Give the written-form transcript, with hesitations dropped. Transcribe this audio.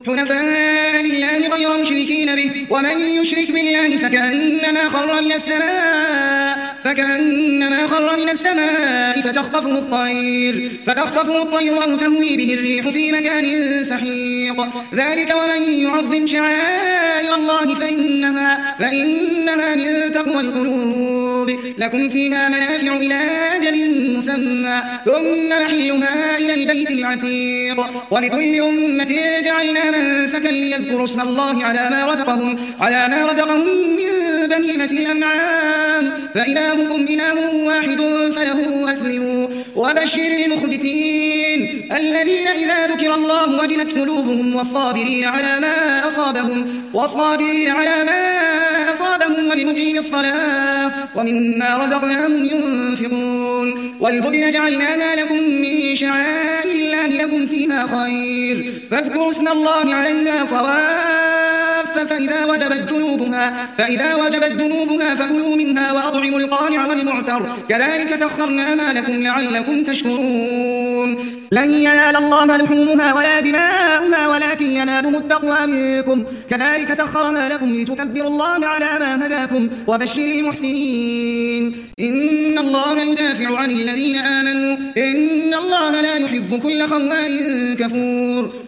حنفاء لله غير مشركين به ومن يشرك بالله فكأنما خر من السماء فتخطفه الطير أو تهوي به الريح في مكان سحيق ذلك ومن يعظم شعائر الله فإنها من تقوى القلوب لكم فيها منافع إلى أجل مسمى ثم محلها إلى البيت العتيق ولكل أمة جعلنا منسكا ليذكروا اسم الله على ما رزقهم من بهيمة الأنعام فإلهكم إله واحد فله أسلموا وبشر المخبتين الذين إذا ذكر الله وجلت قلوبهم والصابرين على ما أصابهم والمقيم الصلاة ومما رزقناهم ينفقون والبدن جعلناها لكم من شعائر الله لكم فيها خير فاذكروا اسم الله عليها صواف فإذا وجبت جنوبها فكلوا منها وأطعموا القانع والمعتر كذلك سخرناها لكم لعلكم تشكرون لن ينال الله لحومها ولا دماؤها ولكن يناله التقوى منكم كذلك سخرها لكم لتكبروا الله على ما هداكم وبشر المحسنين إن الله يدافع عن الذين آمنوا إن الله لا يحب كل خوان كفور